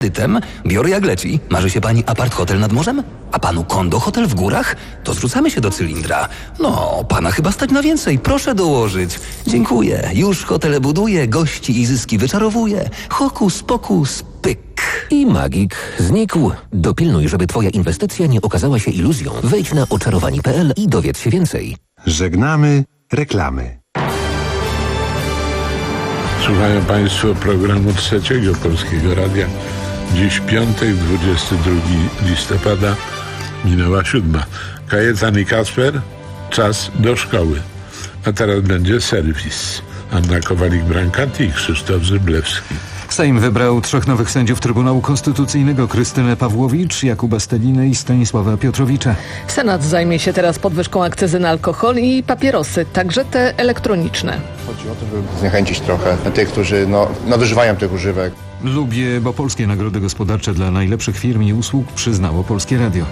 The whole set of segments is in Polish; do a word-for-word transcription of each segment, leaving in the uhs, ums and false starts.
Tytem biorę jak leci. Marzy się pani apart hotel nad morzem? A panu kondo hotel w górach? To zrzucamy się do cylindra. No, pana chyba stać na więcej. Proszę dołożyć. Dziękuję. Już hotele buduję, gości i zyski wyczarowuję. Hokus pokus pyk. I magik znikł. Dopilnuj, żeby twoja inwestycja nie okazała się iluzją. Wejdź na oczarowani kropka p l i dowiedz się więcej. Żegnamy reklamy. Słuchają Państwo programu Trzeciego Polskiego Radia. Dziś piątek, dwudziestego drugiego listopada, minęła siódma. Kajetan i Kasper, czas do szkoły. A teraz będzie serwis. Anna Kowalik-Brankati i Krzysztof Zyblewski. Sejm wybrał trzech nowych sędziów Trybunału Konstytucyjnego: Krystynę Pawłowicz, Jakuba Stelinę i Stanisława Piotrowicza. Senat zajmie się teraz podwyżką akcyzy na alkohol i papierosy, także te elektroniczne. Chodzi o to, żeby zniechęcić trochę tych, którzy no, nadużywają tych używek. Lubię, bo polskie nagrody gospodarcze dla najlepszych firm i usług przyznało Polskie Radio.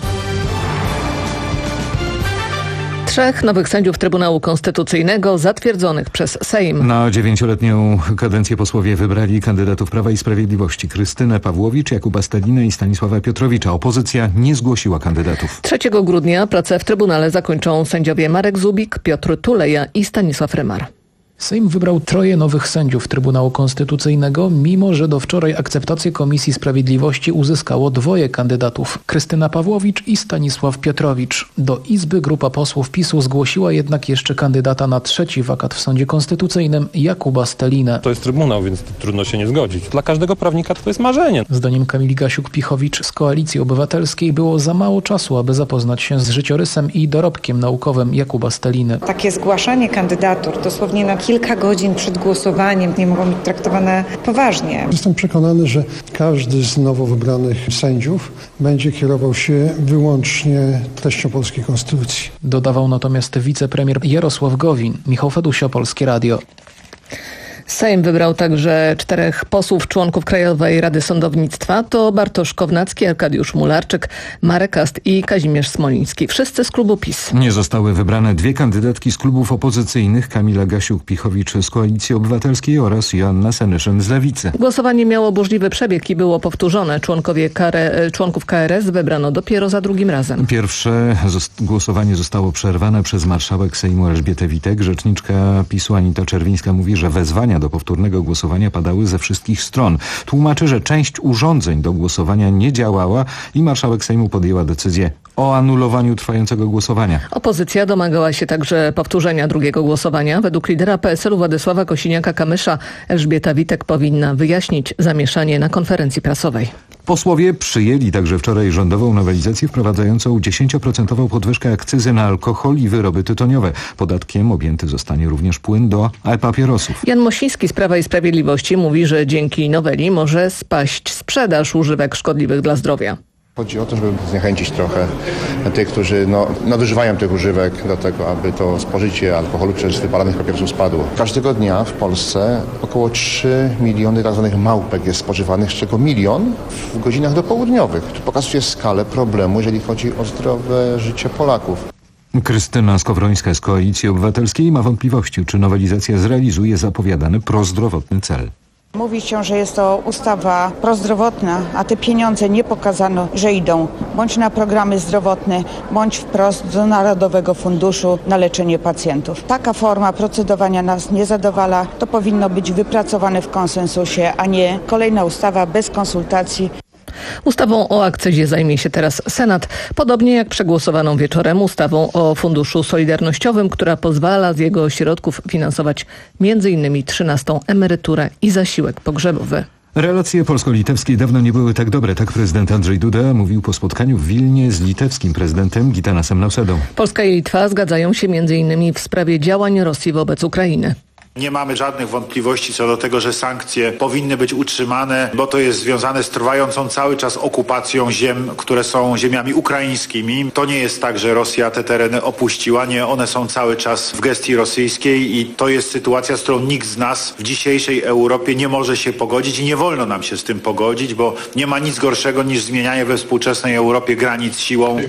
Trzech nowych sędziów Trybunału Konstytucyjnego zatwierdzonych przez Sejm. Na dziewięcioletnią kadencję posłowie wybrali kandydatów Prawa i Sprawiedliwości: Krystynę Pawłowicz, Jakuba Stelinę i Stanisława Piotrowicza. Opozycja nie zgłosiła kandydatów. trzeciego grudnia pracę w Trybunale zakończą sędziowie Marek Zubik, Piotr Tuleja i Stanisław Rymar. Sejm wybrał troje nowych sędziów Trybunału Konstytucyjnego, mimo że do wczoraj akceptację Komisji Sprawiedliwości uzyskało dwoje kandydatów: Krystyna Pawłowicz i Stanisław Piotrowicz. Do Izby grupa posłów PiSu zgłosiła jednak jeszcze kandydata na trzeci wakat w Sądzie Konstytucyjnym, Jakuba Stelinę. To jest Trybunał, więc trudno się nie zgodzić. Dla każdego prawnika to jest marzenie. Zdaniem Kamili Gasiuk-Pichowicz z Koalicji Obywatelskiej było za mało czasu, aby zapoznać się z życiorysem i dorobkiem naukowym Jakuba Steliny. Takie zgłaszanie kandydatur dosłownie na kilka godzin przed głosowaniem nie mogą być traktowane poważnie. Jestem przekonany, że każdy z nowo wybranych sędziów będzie kierował się wyłącznie treścią polskiej konstytucji. Dodawał natomiast wicepremier Jarosław Gowin. Michał Fedusio, Polskie Radio. Sejm wybrał także czterech posłów członków Krajowej Rady Sądownictwa. To Bartosz Kownacki, Arkadiusz Mularczyk, Marek Ast i Kazimierz Smoliński. Wszyscy z klubu PiS. Nie zostały wybrane dwie kandydatki z klubów opozycyjnych: Kamila Gasiuk-Pichowicz z Koalicji Obywatelskiej oraz Joanna Senyszyn z Lewicy. Głosowanie miało burzliwy przebieg i było powtórzone. Członkowie K R S, członków K R S wybrano dopiero za drugim razem. Pierwsze głosowanie zostało przerwane przez marszałek Sejmu Elżbietę Witek. Rzeczniczka PiSu Anita Czerwińska mówi, że wezwania do powtórnego głosowania padały ze wszystkich stron. Tłumaczy, że część urządzeń do głosowania nie działała i marszałek Sejmu podjęła decyzję o anulowaniu trwającego głosowania. Opozycja domagała się także powtórzenia drugiego głosowania. Według lidera P S L u Władysława Kosiniaka-Kamysza Elżbieta Witek powinna wyjaśnić zamieszanie na konferencji prasowej. Posłowie przyjęli także wczoraj rządową nowelizację wprowadzającą dziesięcioprocentową podwyżkę akcyzy na alkohol i wyroby tytoniowe. Podatkiem objęty zostanie również płyn do e-papierosów. Jan Mosiński z Prawa i Sprawiedliwości mówi, że dzięki noweli może spaść sprzedaż używek szkodliwych dla zdrowia. Chodzi o to, żeby zniechęcić trochę tych, którzy no, nadużywają tych używek do tego, aby to spożycie alkoholu przez wypalanych papierosów spadło. Każdego dnia w Polsce około trzy miliony tak zwanych małpek jest spożywanych, z czego milion w godzinach dopołudniowych. To pokazuje skalę problemu, jeżeli chodzi o zdrowe życie Polaków. Krystyna Skowrońska z Koalicji Obywatelskiej ma wątpliwości, czy nowelizacja zrealizuje zapowiadany prozdrowotny cel. Mówi się, że jest to ustawa prozdrowotna, a te pieniądze nie pokazano, że idą bądź na programy zdrowotne, bądź wprost do Narodowego Funduszu na leczenie pacjentów. Taka forma procedowania nas nie zadowala. To powinno być wypracowane w konsensusie, a nie kolejna ustawa bez konsultacji. Ustawą o akcyzie zajmie się teraz Senat, podobnie jak przegłosowaną wieczorem ustawą o Funduszu Solidarnościowym, która pozwala z jego środków finansować między innymi trzynastą emeryturę i zasiłek pogrzebowy. Relacje polsko-litewskie dawno nie były tak dobre. Tak prezydent Andrzej Duda mówił po spotkaniu w Wilnie z litewskim prezydentem Gitanasem Nausedą. Polska i Litwa zgadzają się między innymi w sprawie działań Rosji wobec Ukrainy. Nie mamy żadnych wątpliwości co do tego, że sankcje powinny być utrzymane, bo to jest związane z trwającą cały czas okupacją ziem, które są ziemiami ukraińskimi. To nie jest tak, że Rosja te tereny opuściła. Nie, one są cały czas w gestii rosyjskiej i to jest sytuacja, z którą nikt z nas w dzisiejszej Europie nie może się pogodzić i nie wolno nam się z tym pogodzić, bo nie ma nic gorszego niż zmienianie we współczesnej Europie granic siłą.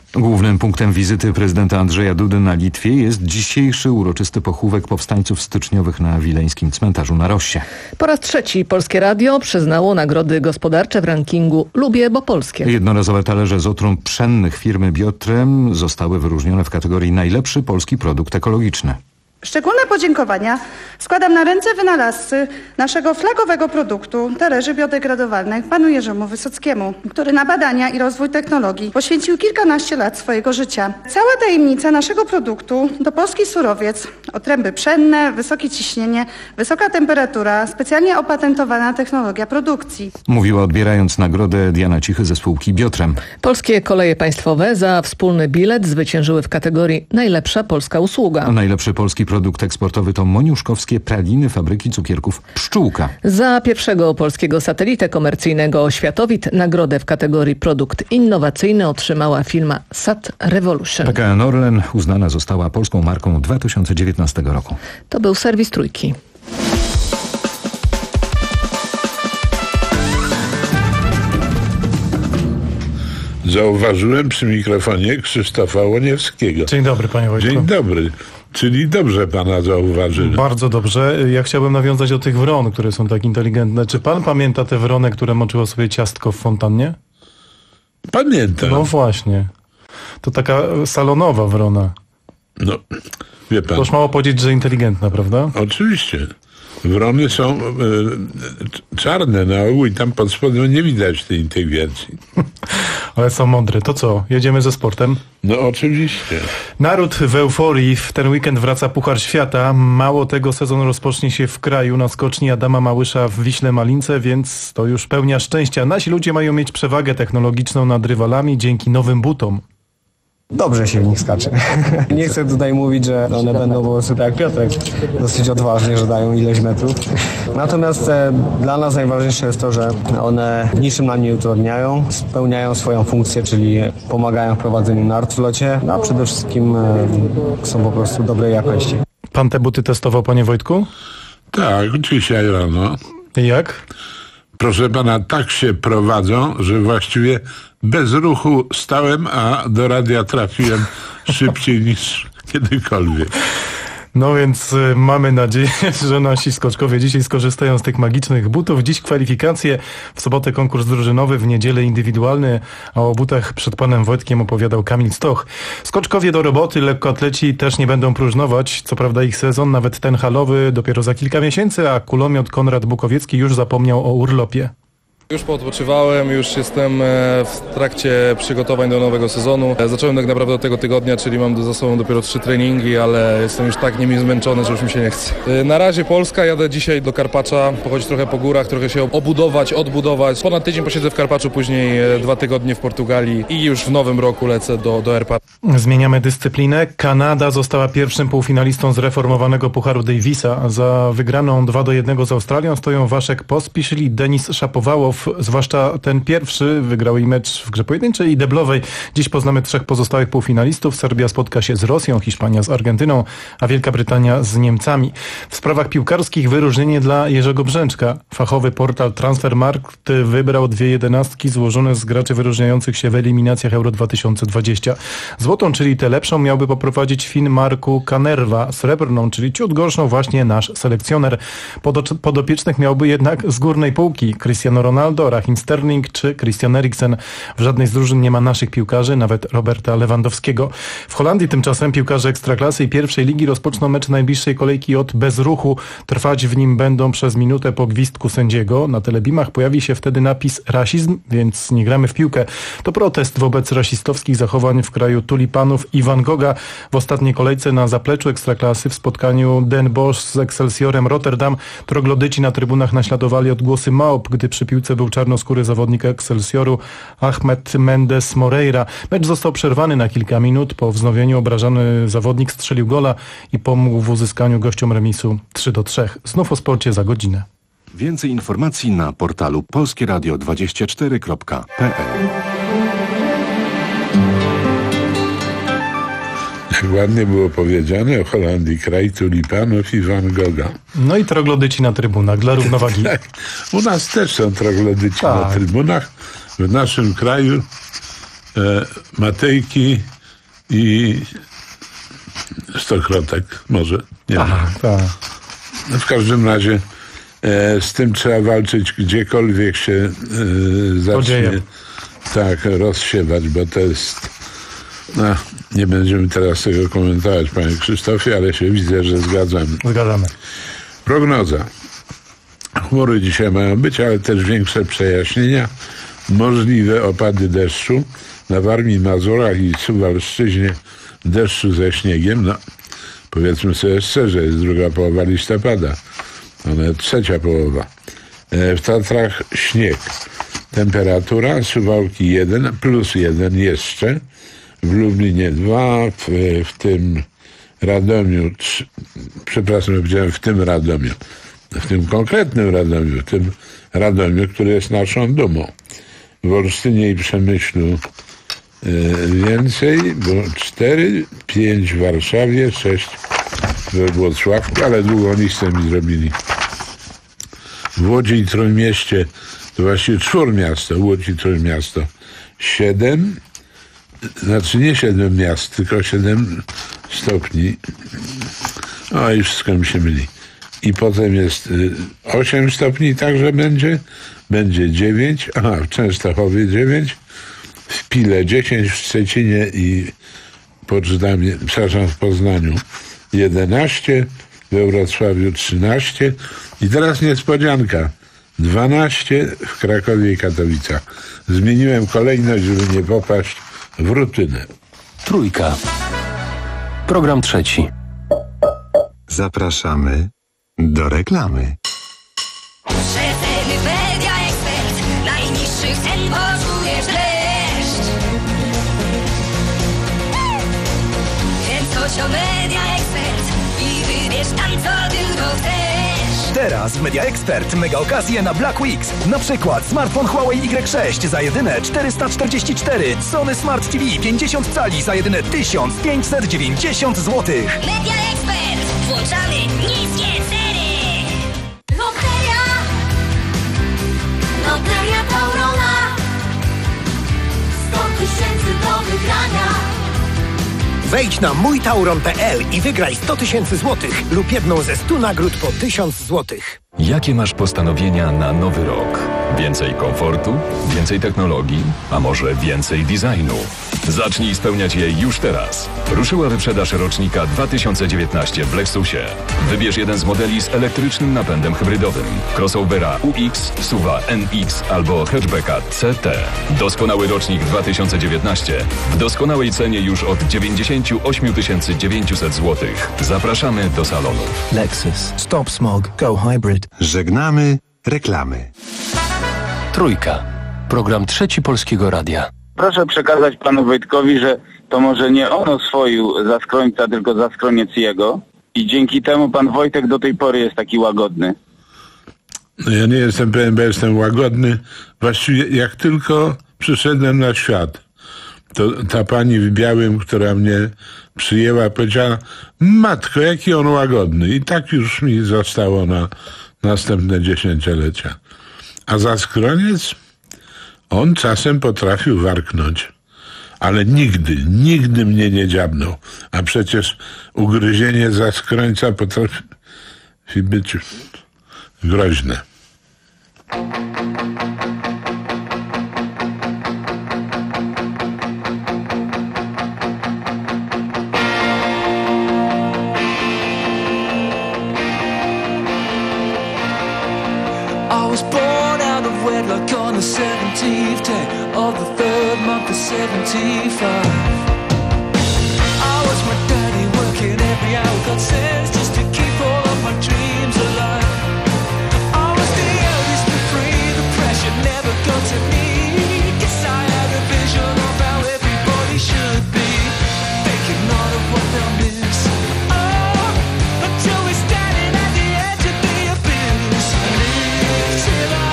Głównym punktem wizyty prezydenta Andrzeja Dudy na Litwie jest dzisiejszy uroczysty pochówek powstańców styczniowych na wileńskim cmentarzu na Rossie. Po raz trzeci Polskie Radio przyznało nagrody gospodarcze w rankingu Lubię, bo polskie. Jednorazowe talerze z otrąb pszennych firmy Biotrem zostały wyróżnione w kategorii najlepszy polski produkt ekologiczny. Szczególne podziękowania składam na ręce wynalazcy naszego flagowego produktu talerzy biodegradowalnych panu Jerzemu Wysockiemu, który na badania i rozwój technologii poświęcił kilkanaście lat swojego życia. Cała tajemnica naszego produktu to polski surowiec, otręby pszenne, wysokie ciśnienie, wysoka temperatura, specjalnie opatentowana technologia produkcji. Mówiła odbierając nagrodę Diana Cichy ze spółki Biotrem. Polskie Koleje Państwowe za wspólny bilet zwyciężyły w kategorii najlepsza polska usługa. A najlepszy polski produkt eksportowy to moniuszkowskie praliny fabryki cukierków Pszczółka. Za pierwszego polskiego satelitę komercyjnego Światowit nagrodę w kategorii produkt innowacyjny otrzymała firma Sat Revolution. P K N Orlen uznana została polską marką dwa tysiące dziewiętnastego roku. To był serwis Trójki. Zauważyłem przy mikrofonie Krzysztofa Łoniewskiego. Dzień dobry, panie Wojtku. Dzień dobry. Czyli dobrze pana zauważyli. Bardzo dobrze. Ja chciałbym nawiązać do tych wron, które są tak inteligentne. Czy pan pamięta tę wronę, która moczyła sobie ciastko w fontannie? Pamiętam. No właśnie. To taka salonowa wrona. No, wie pan. To już mało powiedzieć, że inteligentna, prawda? Oczywiście. Wrony są y, czarne na ogół i tam pod spodem nie widać tej inteligencji. Ale są mądre. To co? Jedziemy ze sportem? No oczywiście. Naród w euforii. W ten weekend wraca Puchar Świata. Mało tego, sezon rozpocznie się w kraju na skoczni Adama Małysza w Wiśle Malince, więc to już pełnia szczęścia. Nasi ludzie mają mieć przewagę technologiczną nad rywalami dzięki nowym butom. Dobrze się w nich skacze. Nie chcę tutaj mówić, że one będą po prostu tak jak Piotrek, dosyć odważnie, że dają ileś metrów. Natomiast e, dla nas najważniejsze jest to, że one niczym nam nie utrudniają, spełniają swoją funkcję, czyli pomagają w prowadzeniu nart w locie, a przede wszystkim e, są po prostu dobrej jakości. Pan te buty testował, panie Wojtku? Tak, dzisiaj rano. I jak? Proszę pana, tak się prowadzą, że właściwie bez ruchu stałem, a do radia trafiłem szybciej niż kiedykolwiek. No więc y, mamy nadzieję, że nasi skoczkowie dzisiaj skorzystają z tych magicznych butów. Dziś kwalifikacje, w sobotę konkurs drużynowy, w niedzielę indywidualny, a o butach przed panem Wojtkiem opowiadał Kamil Stoch. Skoczkowie do roboty, lekkoatleci też nie będą próżnować. Co prawda ich sezon, nawet ten halowy, dopiero za kilka miesięcy, a kulomiot Konrad Bukowiecki już zapomniał o urlopie. Już poodpoczywałem, już jestem w trakcie przygotowań do nowego sezonu. Zacząłem tak naprawdę od tego tygodnia, czyli mam za sobą dopiero trzy treningi, ale jestem już tak nimi zmęczony, że już mi się nie chce. Na razie Polska, jadę dzisiaj do Karpacza, pochodzić trochę po górach, trochę się obudować, odbudować. Ponad tydzień posiedzę w Karpaczu, później dwa tygodnie w Portugalii i już w nowym roku lecę do, do R P A. Zmieniamy dyscyplinę. Kanada została pierwszym półfinalistą zreformowanego Pucharu Davisa. Za wygraną dwa do jednego z Australią stoją Waszek Pospiszil i Denis Szapowałow. Zwłaszcza ten pierwszy wygrał i mecz w grze pojedynczej i deblowej. Dziś poznamy trzech pozostałych półfinalistów. Serbia spotka się z Rosją, Hiszpania z Argentyną, a Wielka Brytania z Niemcami. W sprawach piłkarskich wyróżnienie dla Jerzego Brzęczka. Fachowy portal Transfermarkt wybrał dwie jedenastki złożone z graczy wyróżniających się w eliminacjach Euro dwa tysiące dwadzieścia. Złotą, czyli tę lepszą, miałby poprowadzić Fin Marku Kanerva. Srebrną, czyli ciut gorszą, właśnie nasz selekcjoner. Pod, podopiecznych miałby jednak z górnej półki Cristiano Ronaldo, Raheem Sterling czy Christian Eriksen. W żadnej z drużyn nie ma naszych piłkarzy, nawet Roberta Lewandowskiego. W Holandii tymczasem piłkarze Ekstraklasy i pierwszej ligi rozpoczną mecz najbliższej kolejki od bezruchu. Trwać w nim będą przez minutę po gwizdku sędziego. Na telebimach pojawi się wtedy napis rasizm, więc nie gramy w piłkę. To protest wobec rasistowskich zachowań w kraju tulipanów i Van Gogha. W ostatniej kolejce na zapleczu Ekstraklasy w spotkaniu Den Bosch z Excelsiorem Rotterdam troglodyci na trybunach naśladowali odgłosy małp, gdy przy piłce był czarnoskóry zawodnik Excelsioru Ahmed Mendes Moreira. Mecz został przerwany na kilka minut. Po wznowieniu obrażony zawodnik strzelił gola i pomógł w uzyskaniu gościom remisu trzy do trzech. Znów o sporcie za godzinę. Więcej informacji na portalu polskie radio dwadzieścia cztery kropka p l. Jak ładnie było powiedziane o Holandii, kraj tulipanów i Van Gogha. No i troglodyci na trybunach dla równowagi. Tak, u nas też są troglodyci tak. na trybunach. W naszym kraju e, Matejki i Stokrotek może. Nie tak, tak. W każdym razie e, z tym trzeba walczyć gdziekolwiek się e, zacznie Podzieje. tak rozsiewać, bo to jest no, nie będziemy teraz tego komentować, panie Krzysztofie, ale się widzę, że zgadzamy. Zgadzamy. Prognoza. Chmury dzisiaj mają być, ale też większe przejaśnienia. Możliwe opady deszczu na Warmii, Mazurach i Suwalszczyźnie, deszczu ze śniegiem. No, powiedzmy sobie szczerze, jest druga połowa listopada, a nawet trzecia połowa. W Tatrach śnieg. Temperatura Suwałki jeden, plus jeden jeszcze. W Lublinie dwa, w, w tym Radomiu, trzy, przepraszam, powiedziałem w tym Radomiu, w tym konkretnym Radomiu, w tym Radomiu, który jest naszą dumą. W Olsztynie i Przemyślu y, więcej, bo cztery, pięć w Warszawie, sześć we Włocławku, ale długą listę mi zrobili. W Łodzi i Trójmieście, to właściwie czwórmiasto, Łódź i Trójmiasto, siedem, znaczy nie siedem miast, tylko siedem stopni. O, i wszystko mi się myli. I potem jest y, osiem stopni, także będzie, będzie dziewięć, aha, w Częstochowie dziewięć, w Pile dziesięć, w Szczecinie i Poczdamie, przepraszam, w Poznaniu jedenaście, we Wrocławiu trzynaście i teraz niespodzianka, dwanaście w Krakowie i Katowicach. Zmieniłem kolejność, żeby nie popaść w rutynę. Trójka. Program trzeci. Zapraszamy do reklamy. Rzetelny Media Ekspert, najniższych cen poczujesz dreszcz. Więc chodź o Media Ekspert i wybierz tam, co tylko chcesz. Teraz w Media Expert mega okazje na Black Weeks. Na przykład smartfon Huawei Y sześć za jedyne czterysta czterdzieści cztery, Sony Smart T V pięćdziesiąt cali za jedyne tysiąc pięćset dziewięćdziesiąt złotych. Media Expert, włączamy niskie ceny. Loteria, Loteria Taurona, sto tysięcy do wygrania. Wejdź na mój tauron kropka p l i wygraj sto tysięcy złotych lub jedną ze stu nagród po tysiąc złotych. Jakie masz postanowienia na nowy rok? Więcej komfortu? Więcej technologii? A może więcej designu? Zacznij spełniać je już teraz. Ruszyła wyprzedaż rocznika dwa tysiące dziewiętnaście w Lexusie. Wybierz jeden z modeli z elektrycznym napędem hybrydowym. Crossovera U X, SUV-a N X albo hatchbacka C T. Doskonały rocznik dwa tysiące dziewiętnaście w doskonałej cenie już od dziewięćdziesiąt osiem tysięcy dziewięćset złotych. Zapraszamy do salonu. Lexus. Stop smog. Go hybrid. Żegnamy reklamy. Trójka. Program trzeci Polskiego Radia. Proszę przekazać panu Wojtkowi, że to może nie on oswoił Zaskrońca, tylko Zaskroniec jego. I dzięki temu pan Wojtek do tej pory jest taki łagodny. No ja nie jestem pewien, bo jestem łagodny. Właściwie jak tylko przyszedłem na świat, to ta pani w białym, która mnie przyjęła, powiedziała: matko, jaki on łagodny. I tak już mi zostało na następne dziesięciolecia. A Zaskroniec? On czasem potrafił warknąć, ale nigdy, nigdy mnie nie dziabnął. A przecież ugryzienie Zaskrońca potrafi być groźne. On the seventeenth day of the third month of seventy-five, I was my daddy working every hour God sends just to keep all of my dreams alive. I was the eldest and free, the pressure never got to me. Guess I had a vision of how everybody should be, thinking not of what they'll miss. Oh, until we're standing at the edge of the abyss. Live till I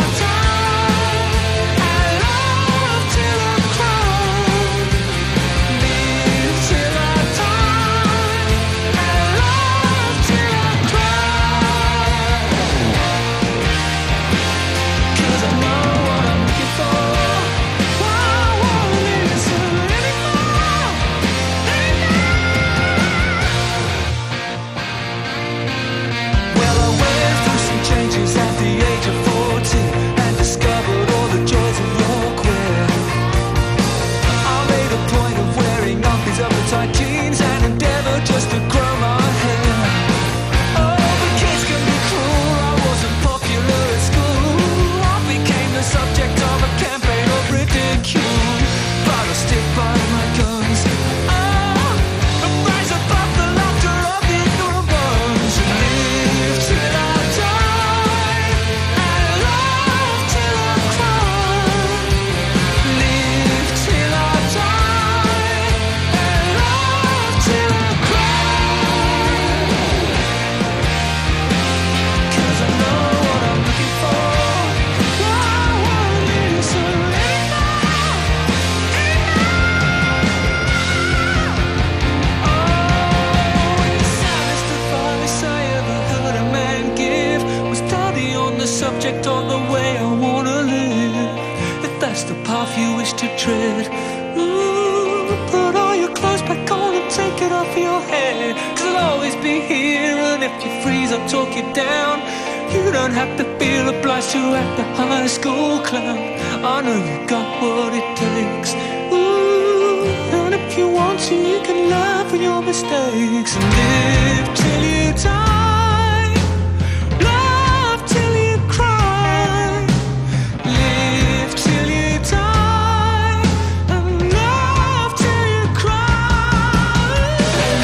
the path you wish to tread. Ooh, put all your clothes back on and take it off your head. Cause I'll always be here, and if you freeze I'll talk you down. You don't have to feel obliged to act the high school clown. I know you got what it takes. Ooh, and if you want to, you can laugh at your mistakes and live till you die. Laugh till you cry. Live till you die. And laugh till you cry.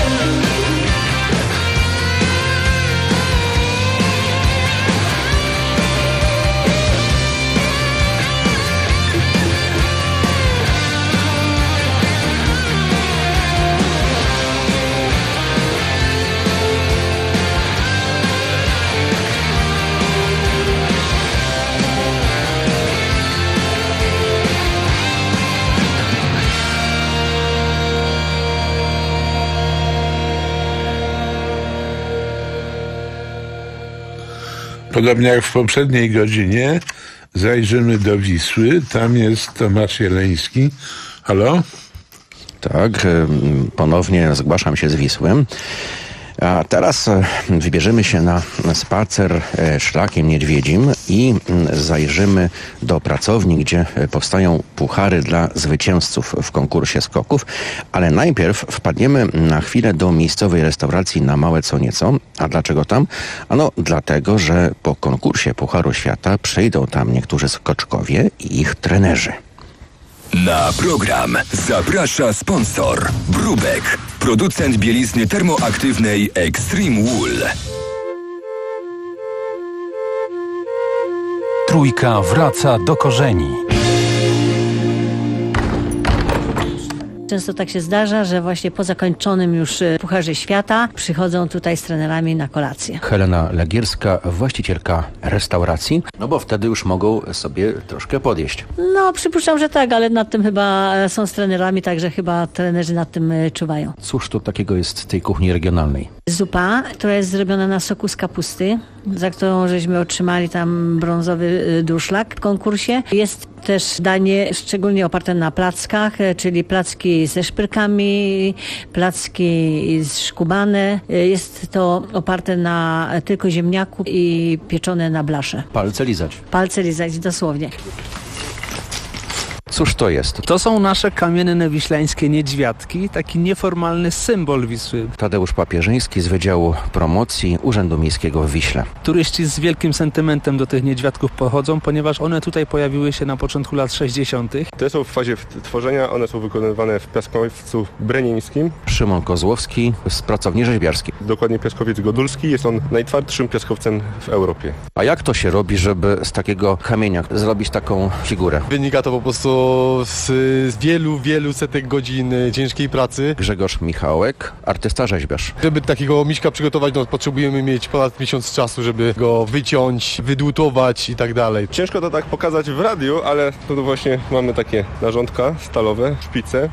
Podobnie jak w poprzedniej godzinie zajrzymy do Wisły. Tam jest Tomasz Jeleński. Halo? Tak, ponownie zgłaszam się z Wisły. A teraz wybierzemy się na spacer szlakiem niedźwiedzim i zajrzymy do pracowni, gdzie powstają puchary dla zwycięzców w konkursie skoków. Ale najpierw wpadniemy na chwilę do miejscowej restauracji na Małe Co Nieco. A dlaczego tam? Ano dlatego, że po konkursie Pucharu Świata przyjdą tam niektórzy skoczkowie i ich trenerzy. Na program zaprasza sponsor Brubek, producent bielizny termoaktywnej Extreme Wool. Trójka wraca do korzeni. Często tak się zdarza, że właśnie po zakończonym już Pucharze Świata przychodzą tutaj z trenerami na kolację. Helena Legierska, właścicielka restauracji, no bo wtedy już mogą sobie troszkę podjeść. No przypuszczam, że tak, ale nad tym chyba są z trenerami, także chyba trenerzy nad tym czuwają. Cóż to takiego jest w tej kuchni regionalnej? Zupa, która jest zrobiona na soku z kapusty, za którą żeśmy otrzymali tam brązowy durszlak w konkursie. Jest też danie szczególnie oparte na plackach, czyli placki ze szpyrkami, placki szkubane. Jest to oparte na tylko ziemniaku i pieczone na blasze. Palce lizać. Palce lizać, dosłownie. Cóż to jest? To są nasze kamienne wiślańskie niedźwiadki, taki nieformalny symbol Wisły. Tadeusz Papierzyński z Wydziału Promocji Urzędu Miejskiego w Wiśle. Turyści z wielkim sentymentem do tych niedźwiadków pochodzą, ponieważ one tutaj pojawiły się na początku lat sześćdziesiątych. Te są w fazie tworzenia, one są wykonywane w piaskowcu brenińskim. Szymon Kozłowski z Pracowni Rzeźbiarskiej. Dokładnie piaskowiec Godulski, jest on najtwardszym piaskowcem w Europie. A jak to się robi, żeby z takiego kamienia zrobić taką figurę? Wynika to po prostu z, z wielu, wielu setek godzin ciężkiej pracy. Grzegorz Michałek, artysta rzeźbiarz. Żeby takiego miśka przygotować, no potrzebujemy mieć ponad miesiąc czasu, żeby go wyciąć, wydłutować i tak dalej. Ciężko to tak pokazać w radiu, ale tu właśnie mamy takie narządka stalowe, szpice.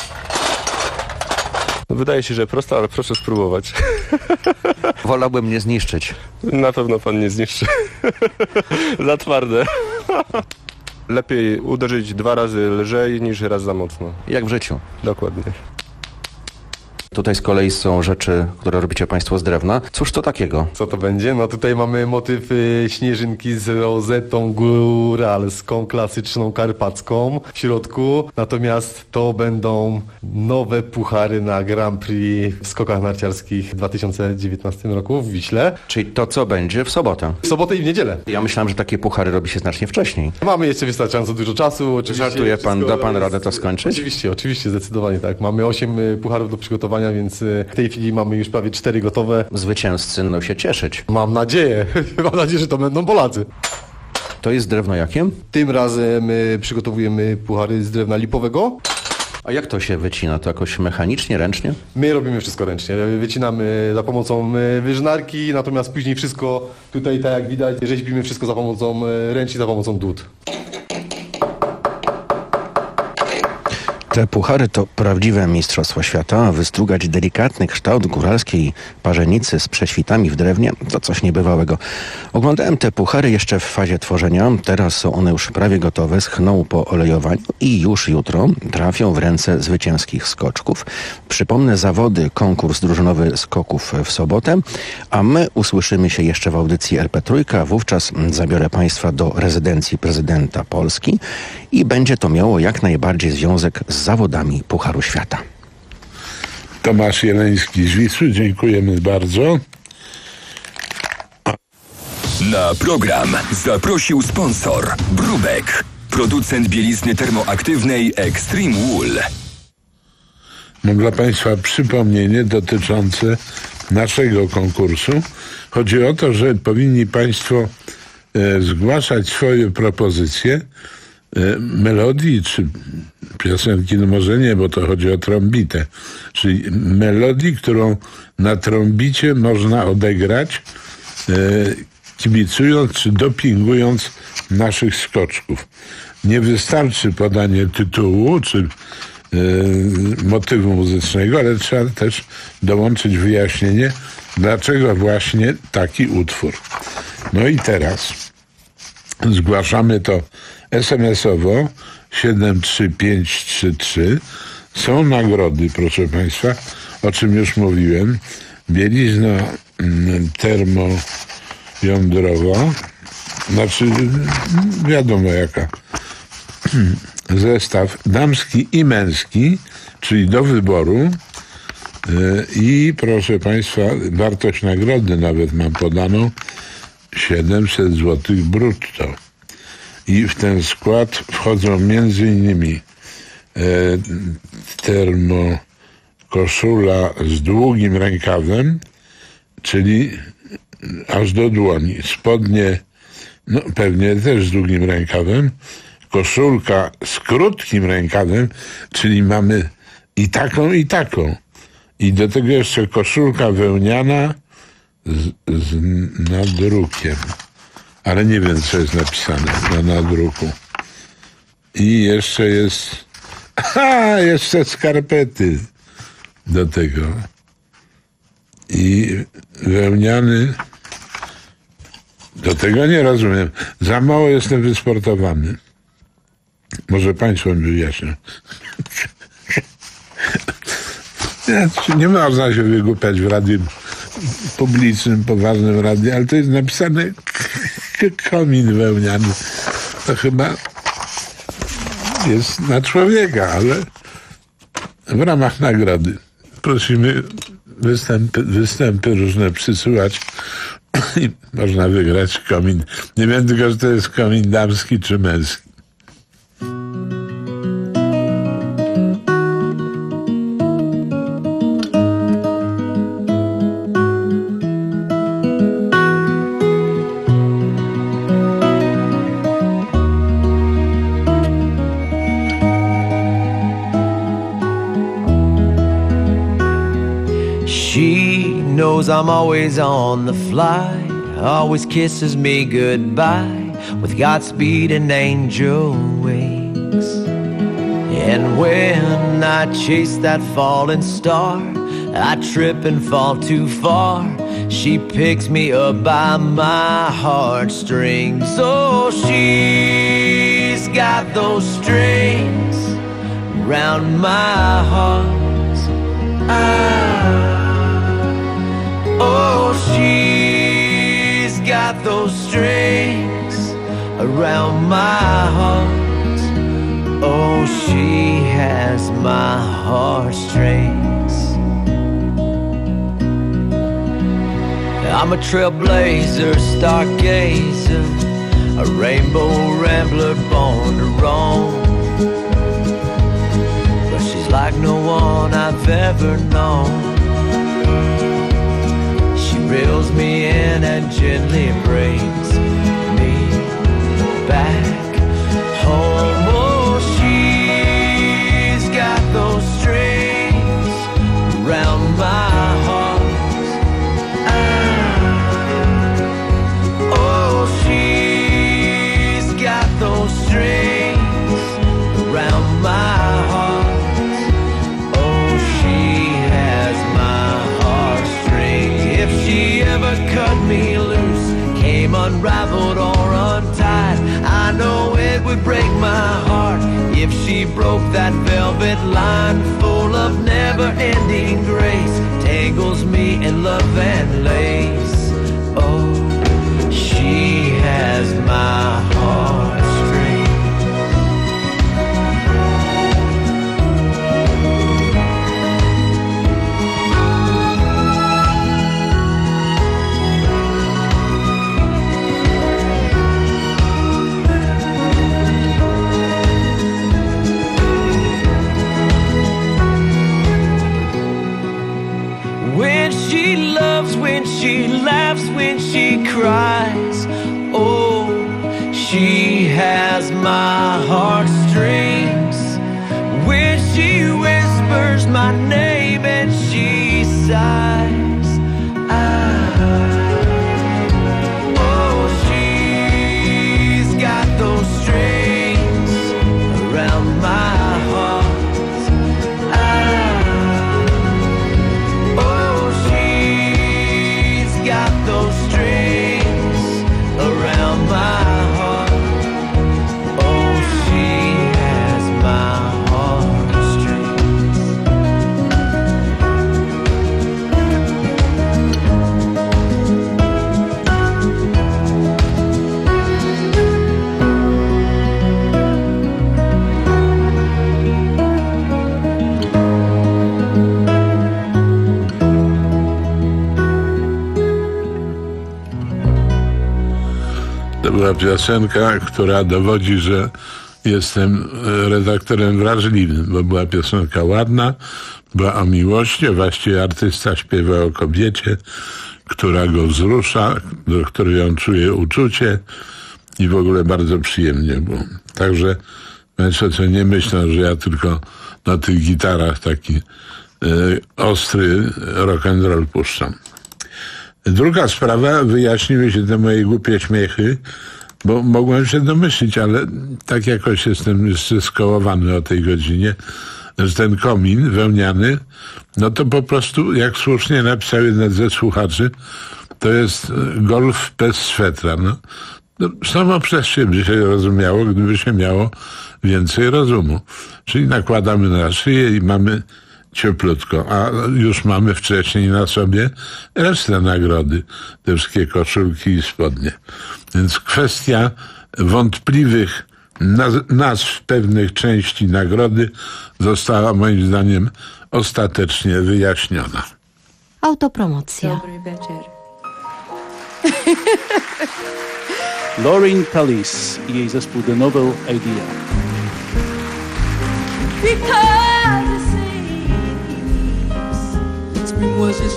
Wydaje się, że prosto, ale proszę spróbować. Wolałbym nie zniszczyć. Na pewno pan nie zniszczy. Za twarde. Lepiej uderzyć dwa razy lżej niż raz za mocno. Jak w życiu. Dokładnie. Tutaj z kolei są rzeczy, które robicie Państwo z drewna. Cóż to takiego? Co to będzie? No tutaj mamy motyw y, śnieżynki z rozetą góralską, klasyczną, karpacką w środku. Natomiast to będą nowe puchary na Grand Prix w skokach narciarskich w dwa tysiące dziewiętnastym roku w Wiśle. Czyli to, co będzie w sobotę? W sobotę i w niedzielę. Ja myślałem, że takie puchary robi się znacznie wcześniej. Mamy jeszcze wystarczająco dużo czasu. Oczywiście. Żartuje pan, da pan radę to skończyć? Oczywiście, oczywiście, zdecydowanie tak. Mamy osiem pucharów do przygotowania, więc w tej chwili mamy już prawie cztery gotowe. Zwycięzcy będą się cieszyć. Mam nadzieję. Mam nadzieję, że to będą Polacy. To jest drewno jakiem? Tym razem y, przygotowujemy puchary z drewna lipowego. A jak to się wycina? To jakoś mechanicznie, ręcznie? My robimy wszystko ręcznie. Wycinamy za pomocą wyżynarki, natomiast później wszystko tutaj, tak jak widać, rzeźbimy wszystko za pomocą ręcznik, za pomocą dłut. Te puchary to prawdziwe mistrzostwa świata. Wystrugać delikatny kształt góralskiej parzenicy z prześwitami w drewnie to coś niebywałego. Oglądałem te puchary jeszcze w fazie tworzenia. Teraz są one już prawie gotowe, schną po olejowaniu i już jutro trafią w ręce zwycięskich skoczków. Przypomnę, zawody, konkurs drużynowy skoków w sobotę, a my usłyszymy się jeszcze w audycji er pe trzy. Wówczas zabiorę Państwa do rezydencji prezydenta Polski i będzie to miało jak najbardziej związek z zawodami Pucharu Świata. Tomasz Jeleński z Wisły, dziękujemy bardzo. Na program zaprosił sponsor Brubek, producent bielizny termoaktywnej Extreme Wool. Mam dla Państwa przypomnienie dotyczące naszego konkursu. Chodzi o to, że powinni Państwo e, zgłaszać swoje propozycje e, melodii czy piosenki, no może nie, bo to chodzi o trombitę, czyli melodii, którą na trombicie można odegrać e, kibicując czy dopingując naszych skoczków. Nie wystarczy podanie tytułu czy y, motywu muzycznego, ale trzeba też dołączyć wyjaśnienie, dlaczego właśnie taki utwór. No i teraz zgłaszamy to es em esowo siedem trzy pięć trzy trzy. Są nagrody, proszę Państwa, o czym już mówiłem. Bielizna mm, termo jądrowa, znaczy wiadomo jaka, zestaw damski i męski, czyli do wyboru i proszę Państwa, wartość nagrody nawet mam podaną siedemset złotych brutto i w ten skład wchodzą między innymi e, termo koszula z długim rękawem, czyli aż do dłoni, spodnie, no pewnie też z długim rękawem, koszulka z krótkim rękawem, czyli mamy i taką, i taką. I do tego jeszcze koszulka wełniana z, z nadrukiem. Ale nie wiem, co jest napisane na nadruku. I jeszcze jest, aha, jeszcze skarpety do tego. I wełniany, do tego nie rozumiem. Za mało jestem wysportowany. Może Państwo mi wyjaśnią. Nie, nie można się wygłupiać w radiu publicznym, poważnym radiu, ale to jest napisane komin wełniany. To chyba jest na człowieka, ale w ramach nagrody prosimy występy, występy różne przysyłać i można wygrać komin. Nie wiem tylko, że to jest komin damski czy męski. I'm always on the fly, always kisses me goodbye with Godspeed and angel wings. And when I chase that falling star, I trip and fall too far. She picks me up by my heartstrings. Oh, she's got those strings around my heart. Ah. Oh, she's got those strings around my heart. Oh, she has my heartstrings. I'm a trailblazer, stargazer, a rainbow rambler born to roam. But she's like no one I've ever known. Reels me in and gently brings me back home. Oh, she's got those strings around my heart. Ah. Oh, she's got those strings around my heart. if she broke that velvet line full of never-ending grace, tangles me in love and lace. Oh, she has my heartstrings. When she loves, when she laughs, when she cries, oh, she has my heartstrings. When she whispers my name and she sighs, ah, oh, she's got those strings around my heart. Those strings around my heart. Oh, she has my To była piosenka, która dowodzi, że jestem redaktorem wrażliwym, bo była piosenka ładna, była o miłości, właściwie artysta śpiewa o kobiecie, która go wzrusza, do której on czuje uczucie i w ogóle bardzo przyjemnie było. Także Państwo co nie myślą, że ja tylko na tych gitarach taki e, ostry rock and roll puszczam. Druga sprawa, wyjaśniły się te moje głupie śmiechy, bo mogłem się domyślić, ale tak jakoś jestem jeszcze skołowany o tej godzinie, że ten komin wełniany, no to po prostu, jak słusznie napisał jeden ze słuchaczy, to jest golf bez swetra. No, no samo przez się by się rozumiało, gdyby się miało więcej rozumu. Czyli nakładamy na szyję i mamy cieplutko, a już mamy wcześniej na sobie resztę nagrody, te wszystkie koszulki i spodnie. Więc kwestia wątpliwych naz- nazw pewnych części nagrody została moim zdaniem ostatecznie wyjaśniona. Autopromocja. Dobry wieczór. Lauren Callis i jej zespół The Novel Idea. Because spring was just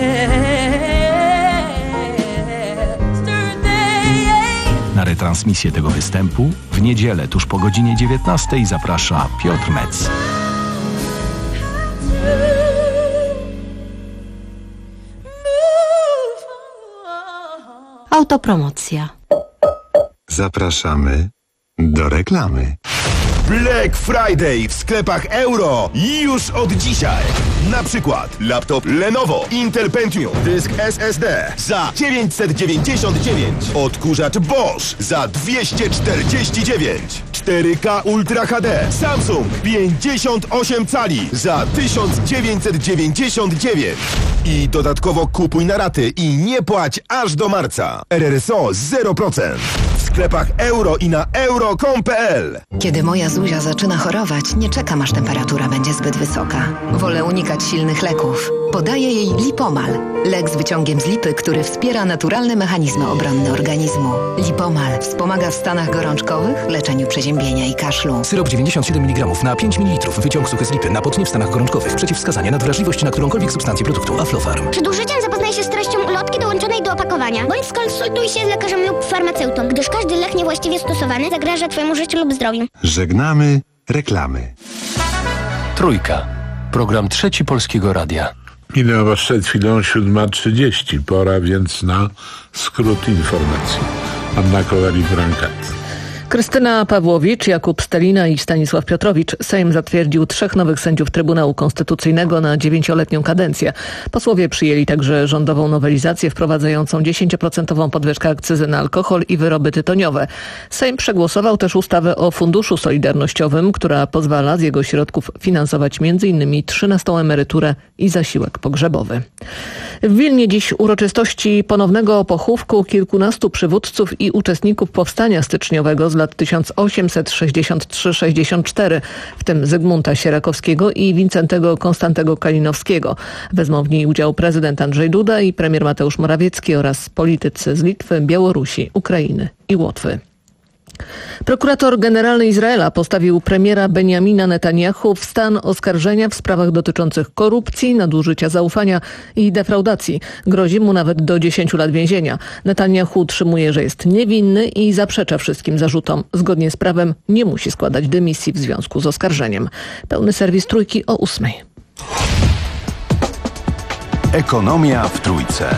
yesterday. Na retransmisję tego występu w niedzielę tuż po godzinie dziewiętnastej zaprasza Piotr Metz. Autopromocja. Zapraszamy do reklamy. Black Friday w sklepach Euro już od dzisiaj. Na przykład laptop Lenovo Intel Pentium, dysk S S D za dziewięćset dziewięćdziesiąt dziewięć, odkurzacz Bosch za dwieście czterdzieści dziewięć, cztery K Ultra H D Samsung pięćdziesiąt osiem cali za tysiąc dziewięćset dziewięćdziesiąt dziewięć i dodatkowo kupuj na raty i nie płać aż do marca. R R S O zero procent. W sklepach Euro i na euro kropka com kropka p l. Kiedy moja Zuzia zaczyna chorować, nie czekam aż temperatura będzie zbyt wysoka. Wolę unikać silnych leków. Podaję jej Lipomal. Lek z wyciągiem z lipy, który wspiera naturalne mechanizmy obronne organizmu. Lipomal wspomaga w stanach gorączkowych, leczeniu przeziębienia i kaszlu. Syrop dziewięćdziesiąt siedem miligramów na pięć mililitrów. Wyciąg suchy z lipy na potnie w stanach gorączkowych. Przeciwwskazania na wrażliwość na którąkolwiek substancję produktu. Aflofarm. Przed użyciem zapoznaj się z treścią ulotki dołączonej do opakowania, bądź skonsultuj się z lekarzem lub farmaceutą, gdyż każdy lek niewłaściwie stosowany zagraża Twojemu życiu lub zdrowiu. Żegnamy reklamy. Trójka. Program Trzeci Polskiego Radia. Minęła przed chwilą siódma trzydzieści. Pora więc na skrót informacji. Anna Kowalik-Brankat. Krystyna Pawłowicz, Jakub Stelina i Stanisław Piotrowicz. Sejm zatwierdził trzech nowych sędziów Trybunału Konstytucyjnego na dziewięcioletnią kadencję. Posłowie przyjęli także rządową nowelizację wprowadzającą dziesięcioprocentową podwyżkę akcyzy na alkohol i wyroby tytoniowe. Sejm przegłosował też ustawę o Funduszu Solidarnościowym, która pozwala z jego środków finansować między innymi trzynastą emeryturę i zasiłek pogrzebowy. W Wilnie dziś uroczystości ponownego pochówku kilkunastu przywódców i uczestników powstania styczniowego z lat tysiąc osiemset sześćdziesiąt trzy sześćdziesiąt cztery, w tym Zygmunta Sierakowskiego i Wincentego Konstantego Kalinowskiego. Wezmą w niej udział prezydent Andrzej Duda i premier Mateusz Morawiecki oraz politycy z Litwy, Białorusi, Ukrainy i Łotwy. Prokurator generalny Izraela postawił premiera Benjamina Netanjahu w stan oskarżenia w sprawach dotyczących korupcji, nadużycia zaufania i defraudacji. Grozi mu nawet do dziesięciu lat więzienia. Netanjahu utrzymuje, że jest niewinny i zaprzecza wszystkim zarzutom. Zgodnie z prawem nie musi składać dymisji w związku z oskarżeniem. Pełny serwis Trójki o ósmej. Ekonomia w Trójce.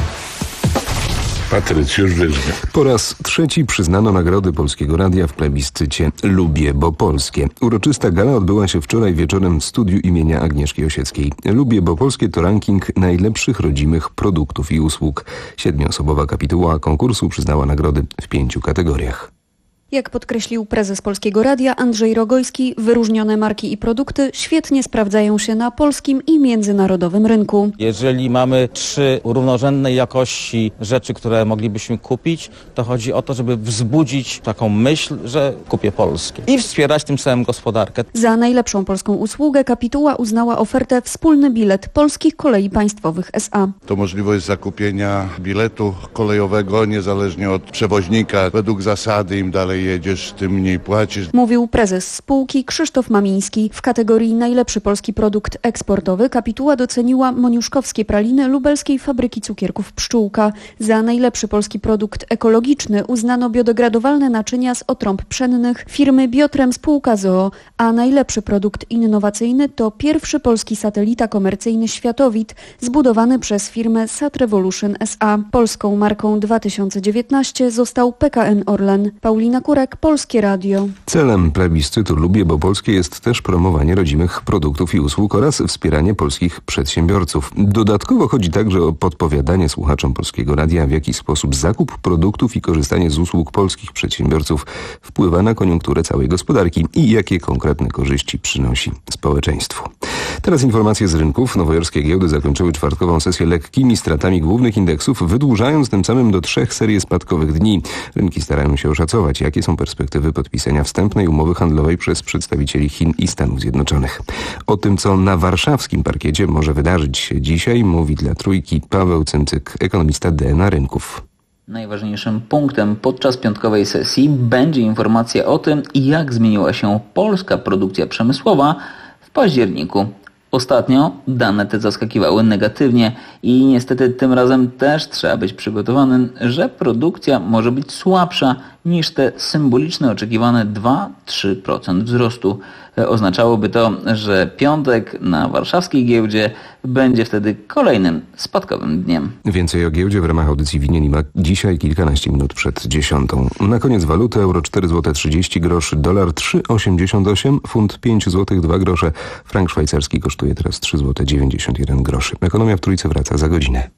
Patrycjusz Wyżny. Po raz trzeci przyznano nagrody Polskiego Radia w plebiscycie Lubię, bo polskie. Uroczysta gala odbyła się wczoraj wieczorem w studiu imienia Agnieszki Osieckiej. Lubię, bo polskie to ranking najlepszych rodzimych produktów i usług. Siedmioosobowa kapituła konkursu przyznała nagrody w pięciu kategoriach. Jak podkreślił prezes Polskiego Radia Andrzej Rogojski, wyróżnione marki i produkty świetnie sprawdzają się na polskim i międzynarodowym rynku. Jeżeli mamy trzy równorzędnej jakości rzeczy, które moglibyśmy kupić, to chodzi o to, żeby wzbudzić taką myśl, że kupię polskie i wspierać tym samym gospodarkę. Za najlepszą polską usługę kapituła uznała ofertę Wspólny Bilet Polskich Kolei Państwowych S A. To możliwość zakupienia biletu kolejowego niezależnie od przewoźnika. Według zasady im dalej jedziesz, tym mniej płacisz. Mówił prezes spółki Krzysztof Mamiński. W kategorii najlepszy polski produkt eksportowy kapituła doceniła moniuszkowskie praliny lubelskiej fabryki cukierków Pszczółka. Za najlepszy polski produkt ekologiczny uznano biodegradowalne naczynia z otrąb pszennych firmy Biotrem spółka z o o, a najlepszy produkt innowacyjny to pierwszy polski satelita komercyjny Światowid zbudowany przez firmę Sat Revolution S A. Polską marką dwa tysiące dziewiętnaście został P K N Orlen. Paulina Kurek, Polskie Radio. Celem plebiscytu Lubię, bo polskie jest też promowanie rodzimych produktów i usług oraz wspieranie polskich przedsiębiorców. Dodatkowo chodzi także o podpowiadanie słuchaczom Polskiego Radia, w jaki sposób zakup produktów i korzystanie z usług polskich przedsiębiorców wpływa na koniunkturę całej gospodarki i jakie konkretne korzyści przynosi społeczeństwu. Teraz informacje z rynków. Nowojorskie giełdy zakończyły czwartkową sesję lekkimi stratami głównych indeksów, wydłużając tym samym do trzech serię spadkowych dni. Rynki starają się oszacować, jakie są perspektywy podpisania wstępnej umowy handlowej przez przedstawicieli Chin i Stanów Zjednoczonych. O tym, co na warszawskim parkiecie może wydarzyć się dzisiaj, mówi dla Trójki Paweł Cymcyk, ekonomista D N A Rynków. Najważniejszym punktem podczas piątkowej sesji będzie informacja o tym, jak zmieniła się polska produkcja przemysłowa w październiku. Ostatnio dane te zaskakiwały negatywnie i niestety tym razem też trzeba być przygotowanym, że produkcja może być słabsza niż te symboliczne oczekiwane dwa do trzech procent wzrostu. Oznaczałoby to, że piątek na warszawskiej giełdzie będzie wtedy kolejnym spadkowym dniem. Więcej o giełdzie w ramach audycji Winien ma dzisiaj kilkanaście minut przed dziesiątą. Na koniec waluty: euro cztery złote trzydzieści groszy, dolar trzy osiemdziesiąt osiem, funt pięć złotych dwa grosze, frank szwajcarski kosztuje teraz trzy złote dziewięćdziesiąt jeden groszy. Ekonomia w Trójce wraca za godzinę.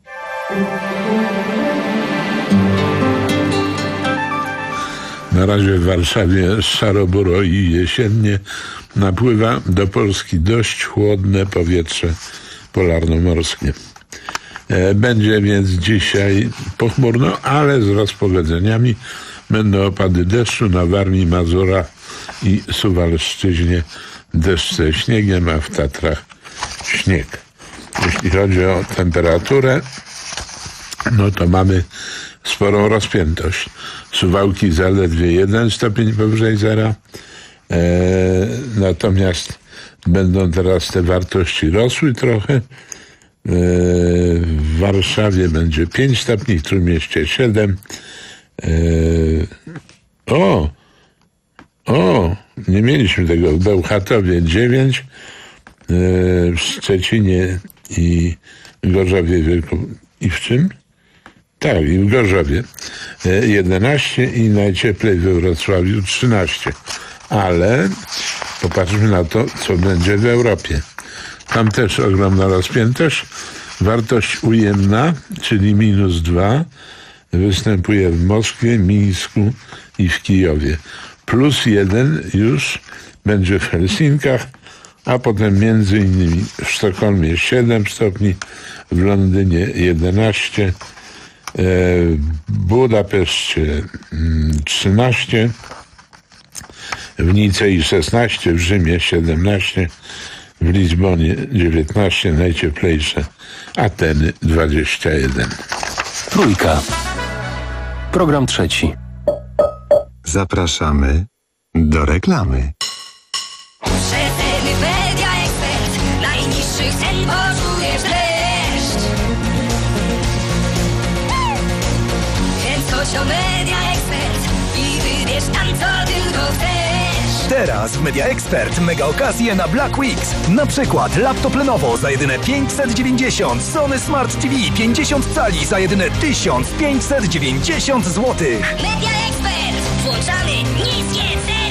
Na razie w Warszawie szaro-buro i jesiennie napływa do Polski dość chłodne powietrze polarnomorskie. Będzie więc dzisiaj pochmurno, ale z rozpogodzeniami. Będą opady deszczu na Warmii, Mazurach i Suwalszczyźnie, deszcz ze śniegiem, a w Tatrach śnieg. Jeśli chodzi o temperaturę, no to mamy sporą rozpiętość. Suwałki zaledwie jeden stopień powyżej zera, e, natomiast będą teraz te wartości rosły trochę. E, w Warszawie będzie pięć stopni, w Trójmieście siedem. E, o, o, nie mieliśmy tego, w Bełchatowie dziewięć, e, w Szczecinie i Gorzowie Wielką. I w czym? Tak, i w Gorzowie jedenaście i najcieplej we Wrocławiu trzynaście. Ale popatrzmy na to, co będzie w Europie. Tam też ogromna rozpiętość. Wartość ujemna, czyli minus dwa, występuje w Moskwie, Mińsku i w Kijowie. Plus jeden już będzie w Helsinkach, a potem między innymi w Sztokholmie siedem stopni, w Londynie jedenaście, w Budapeszcie trzynaście, w Nicei szesnaście, w Rzymie siedemnaście, w Lizbonie dziewiętnaście, najcieplejsze Ateny dwadzieścia jeden. Trójka. Program trzeci. Zapraszamy do reklamy. Rzetelny Media Expert, najniższych cen poczujesz dreszcz. Więc chodź do Media Expert i wybierz tam, co tylko chcesz. Teraz w Media Expert mega okazje na Black Weeks. Na przykład laptop Lenovo za jedyne pięćset dziewięćdziesiąt, Sony Smart T V pięćdziesiąt cali za jedyne tysiąc pięćset dziewięćdziesiąt złotych. Media Expert, włączamy niskie ceny.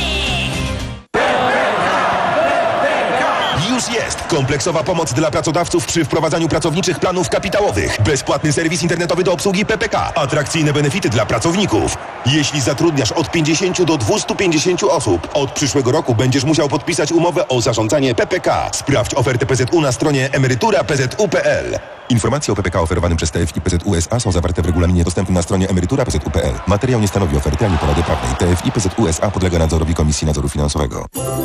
Już jest kompleksowa pomoc dla pracodawców przy wprowadzaniu pracowniczych planów kapitałowych. Bezpłatny serwis internetowy do obsługi P P K. Atrakcyjne benefity dla pracowników. Jeśli zatrudniasz od pięćdziesięciu do dwustu pięćdziesięciu osób, od przyszłego roku będziesz musiał podpisać umowę o zarządzanie P P K. Sprawdź ofertę P Z U na stronie emerytura p z u kropka p l. Informacje o P P K oferowanym przez T F I P Z U S A są zawarte w regulaminie dostępnym na stronie emerytura p z u kropka p l. Materiał nie stanowi oferty ani porady prawnej. T F I P Z U S A podlega nadzorowi Komisji Nadzoru Finansowego.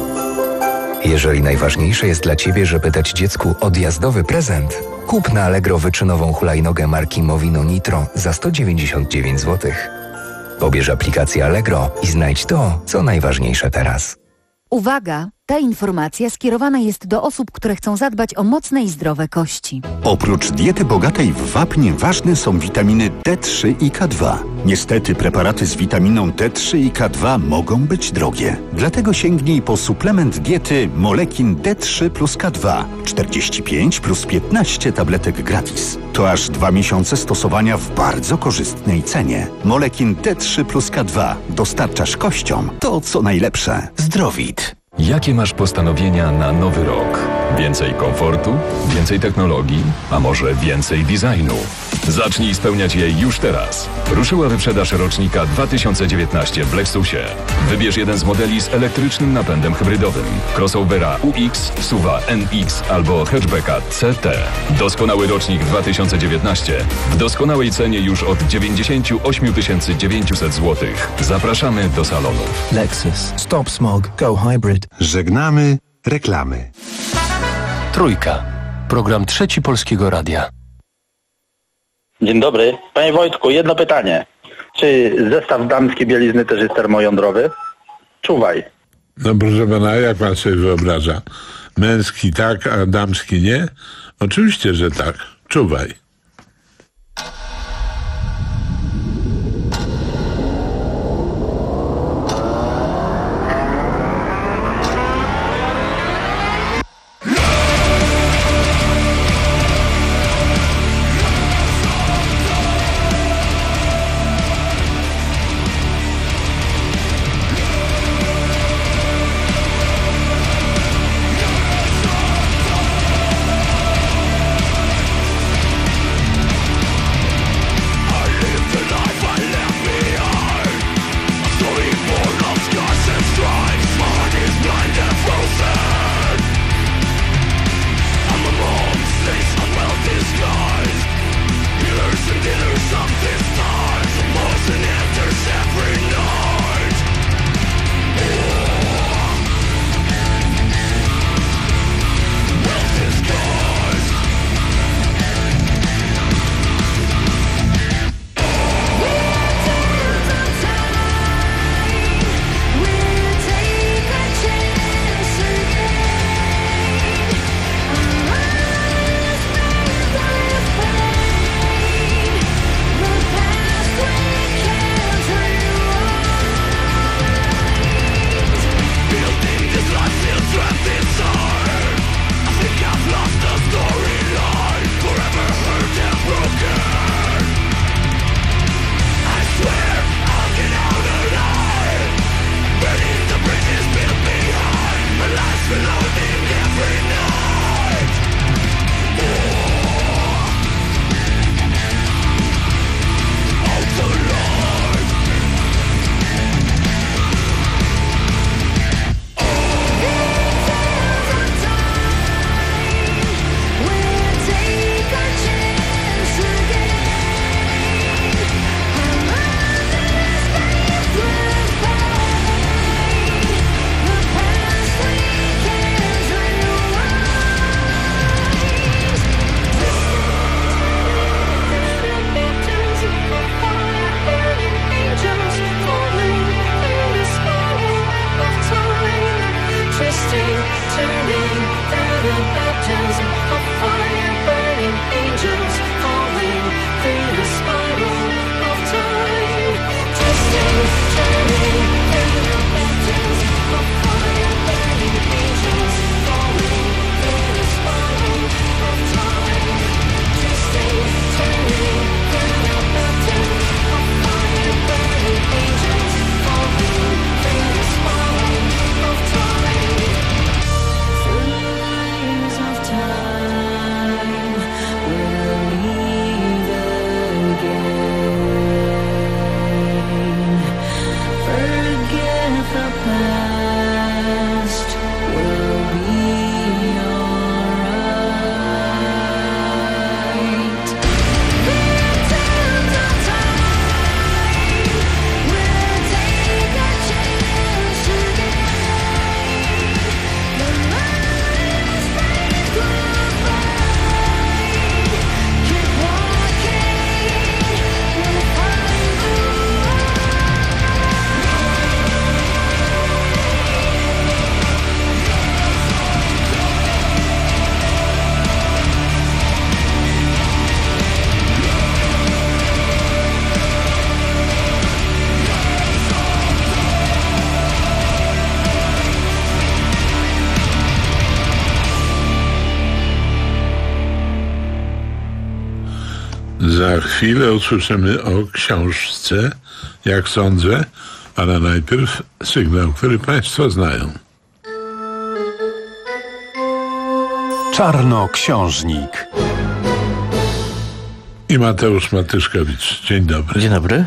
Jeżeli najważniejsze jest dla Ciebie, żeby dać dziecku odjazdowy prezent, kup na Allegro wyczynową hulajnogę marki Movino Nitro za sto dziewięćdziesiąt dziewięć złotych. Pobierz aplikację Allegro i znajdź to, co najważniejsze teraz. Uwaga! Ta informacja skierowana jest do osób, które chcą zadbać o mocne i zdrowe kości. Oprócz diety bogatej w wapnie ważne są witaminy D trzy i K dwa. Niestety preparaty z witaminą D trzy i K dwa mogą być drogie. Dlatego sięgnij po suplement diety Molekin D trzy plus K dwa. czterdzieści pięć plus piętnaście tabletek gratis. To aż dwa miesiące stosowania w bardzo korzystnej cenie. Molekin D trzy plus K dwa. Dostarczasz kościom to, co najlepsze. Zdrowit. Jakie masz postanowienia na nowy rok? Więcej komfortu? Więcej technologii? A może więcej designu? Zacznij spełniać je już teraz. Ruszyła wyprzedaż rocznika dwa tysiące dziewiętnaście w Lexusie. Wybierz jeden z modeli z elektrycznym napędem hybrydowym. Crossovera U X, SUV-a N X albo hatchbacka C T. Doskonały rocznik dwa tysiące dziewiętnaście w doskonałej cenie już od dziewięćdziesiąt osiem tysięcy dziewięćset złotych. Zapraszamy do salonów. Lexus. Stop smog. Go hybrid. Żegnamy reklamy. Trójka. Program trzeci Polskiego Radia. Dzień dobry. Panie Wojtku, jedno pytanie. Czy zestaw damskiej bielizny też jest termojądrowy? Czuwaj. No proszę pana, jak pan sobie wyobraża? Męski tak, a damski nie? Oczywiście, że tak. Czuwaj. Za chwilę usłyszymy o książce, jak sądzę, ale najpierw sygnał, który Państwo znają. Czarnoksiężnik. I Mateusz Matyszkowicz. Dzień dobry. Dzień dobry.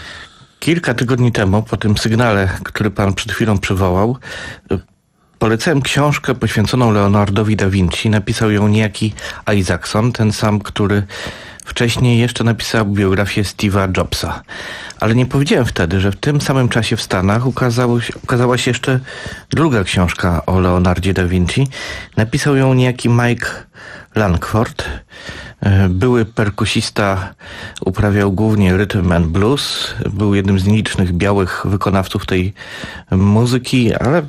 Kilka tygodni temu, po tym sygnale, który pan przed chwilą przywołał, polecałem książkę poświęconą Leonardowi da Vinci. Napisał ją niejaki Isaacson, ten sam, który wcześniej jeszcze napisał biografię Steve'a Jobsa. Ale nie powiedziałem wtedy, że w tym samym czasie w Stanach ukazało się, ukazała się jeszcze druga książka o Leonardzie da Vinci. Napisał ją niejaki Mike Langford. Były perkusista, uprawiał głównie rhythm and blues. Był jednym z nielicznych białych wykonawców tej muzyki, ale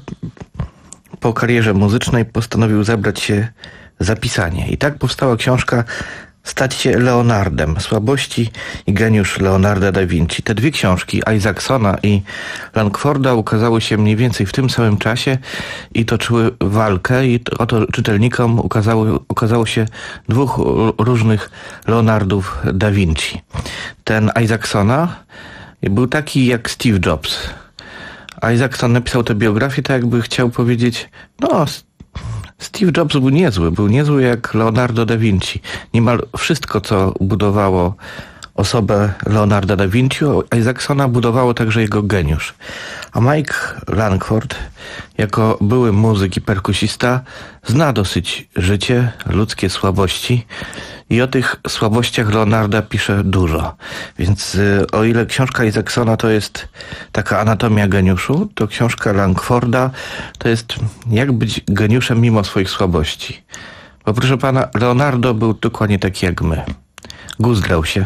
po karierze muzycznej postanowił zabrać się za pisanie. I tak powstała książka Stać się Leonardem. Słabości i geniusz Leonarda da Vinci. Te dwie książki, Isaacsona i Langforda, ukazały się mniej więcej w tym samym czasie i toczyły walkę i oto czytelnikom ukazało, ukazało się dwóch różnych Leonardów da Vinci. Ten Isaacsona był taki jak Steve Jobs. Isaacson napisał tę biografię tak, jakby chciał powiedzieć, no Steve Jobs był niezły, był niezły jak Leonardo da Vinci. Niemal wszystko, co budowało osobę Leonarda da Vinci, Isaacsona budowało także jego geniusz. A Mike Langford, jako były muzyk i perkusista, zna dosyć życie, ludzkie słabości i o tych słabościach Leonarda pisze dużo. Więc y, o ile książka Isaacsona to jest taka anatomia geniuszu, to książka Langforda to jest jak być geniuszem mimo swoich słabości. Bo proszę pana, Leonardo był dokładnie taki jak my. Guzdrał się.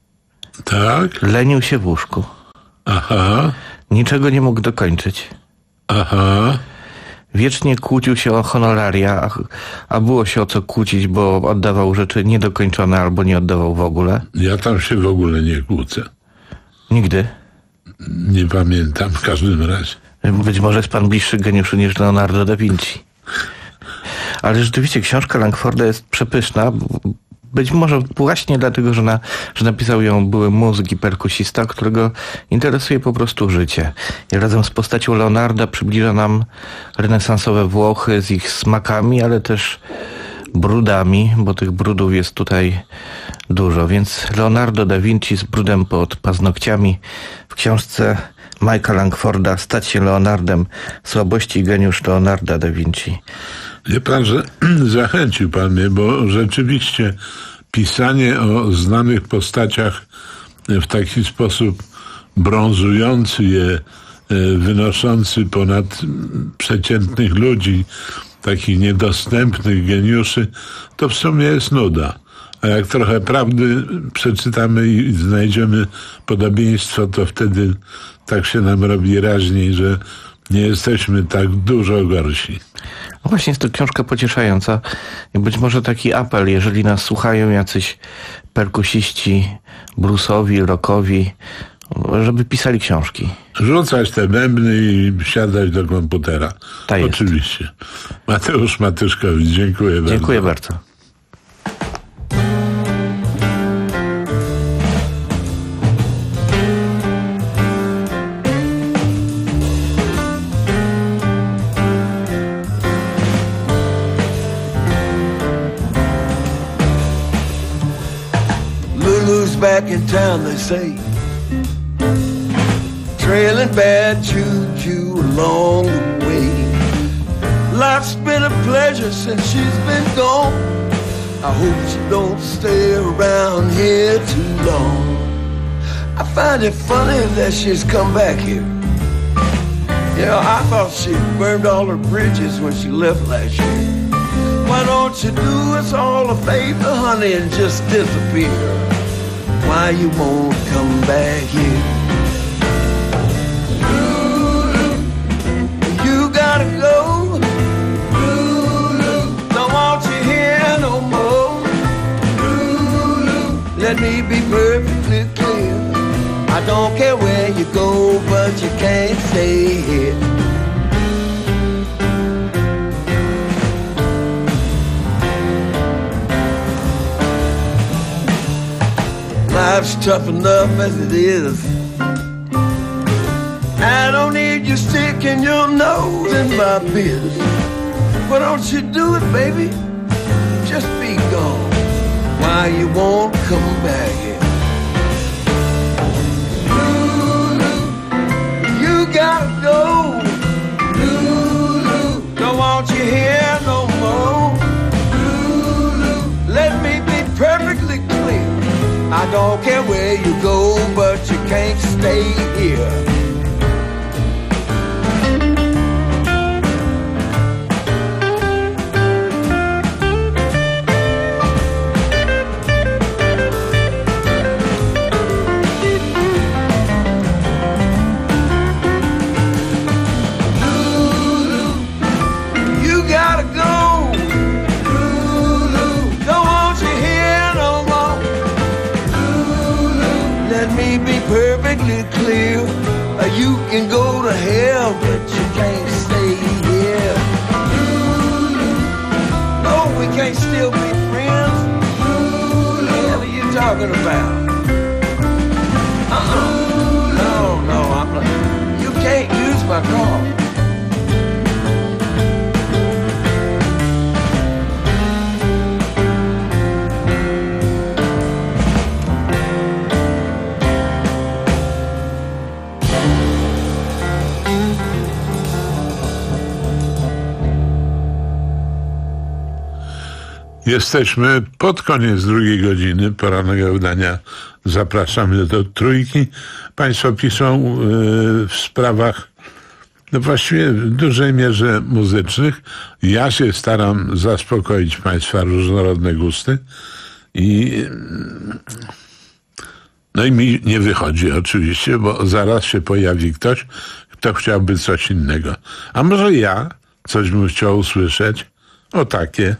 Tak? Lenił się w łóżku. Aha. Niczego nie mógł dokończyć. Aha. Wiecznie kłócił się o honoraria, a, a było się o co kłócić, bo oddawał rzeczy niedokończone albo nie oddawał w ogóle. Ja tam się w ogóle nie kłócę. Nigdy? Nie pamiętam w każdym razie. Być może jest pan bliższy geniuszu niż Leonardo da Vinci. Ale rzeczywiście książka Langforda jest przepyszna, Być może właśnie dlatego, że, na, że napisał ją były muzyk i perkusista, którego interesuje po prostu życie. I razem z postacią Leonarda przybliża nam renesansowe Włochy z ich smakami, ale też brudami, bo tych brudów jest tutaj dużo. Więc Leonardo da Vinci z brudem pod paznokciami w książce Mike'a Langforda Stać się Leonardem. Słabości i geniusz Leonarda da Vinci. Wie pan, że zachęcił pan mnie, bo rzeczywiście pisanie o znanych postaciach w taki sposób brązujący je, wynoszący ponad przeciętnych ludzi, takich niedostępnych geniuszy, to w sumie jest nuda. A jak trochę prawdy przeczytamy i znajdziemy podobieństwo, to wtedy tak się nam robi raźniej, że nie jesteśmy tak dużo gorsi. No właśnie, jest to książka pocieszająca i być może taki apel, jeżeli nas słuchają jacyś perkusiści, bluesowi, rockowi, żeby pisali książki. Rzucać te bębny i siadać do komputera. Tak jest. Oczywiście. Mateusz Matyszkowicz, dziękuję bardzo. Dziękuję bardzo. Lulu's back in town, they say, trailing bad choo-choo along the way. Life's been a pleasure since she's been gone. I hope she don't stay around here too long. I find it funny that she's come back here. You know, I thought she burned all her bridges when she left last year. Why don't you do us all a favor, honey, and just disappear? Why you won't come back here? Lulu, you gotta go. Lulu, don't want you here no more. Lulu, let me be perfectly clear. I don't care where you go, but you can't stay here. Life's tough enough as it is. I don't need you sticking your nose in my biz. Why don't you do it, baby? Just be gone. Why you won't come back here? Lulu, you gotta go. Lulu, don't want you here no more. Lulu, let me be perfectly clear. I don't care where you go, but you can't stay here. Perfectly clear, uh, you can go to hell, but you can't stay here. No, we can't still be friends. What are you talking about? Uh-uh. No, no, I'm not. You can't use my car. Jesteśmy pod koniec drugiej godziny porannego wydania. Zapraszamy do trójki. Państwo piszą yy, w sprawach no właściwie w dużej mierze muzycznych. Ja się staram zaspokoić Państwa różnorodne gusty i no i mi nie wychodzi oczywiście, bo zaraz się pojawi ktoś, kto chciałby coś innego. A może ja coś bym chciał usłyszeć? O takie.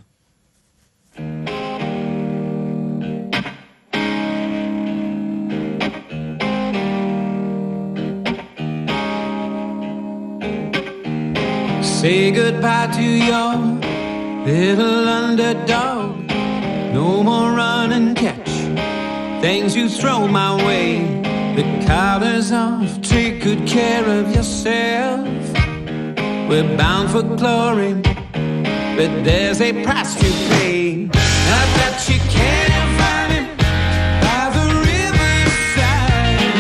Say goodbye to your little underdog. No No more run and catch, things you throw my way. The collar's off, take good care of yourself. We're bound for glory, but there's a price to pay. I bet you can't find it by the riverside.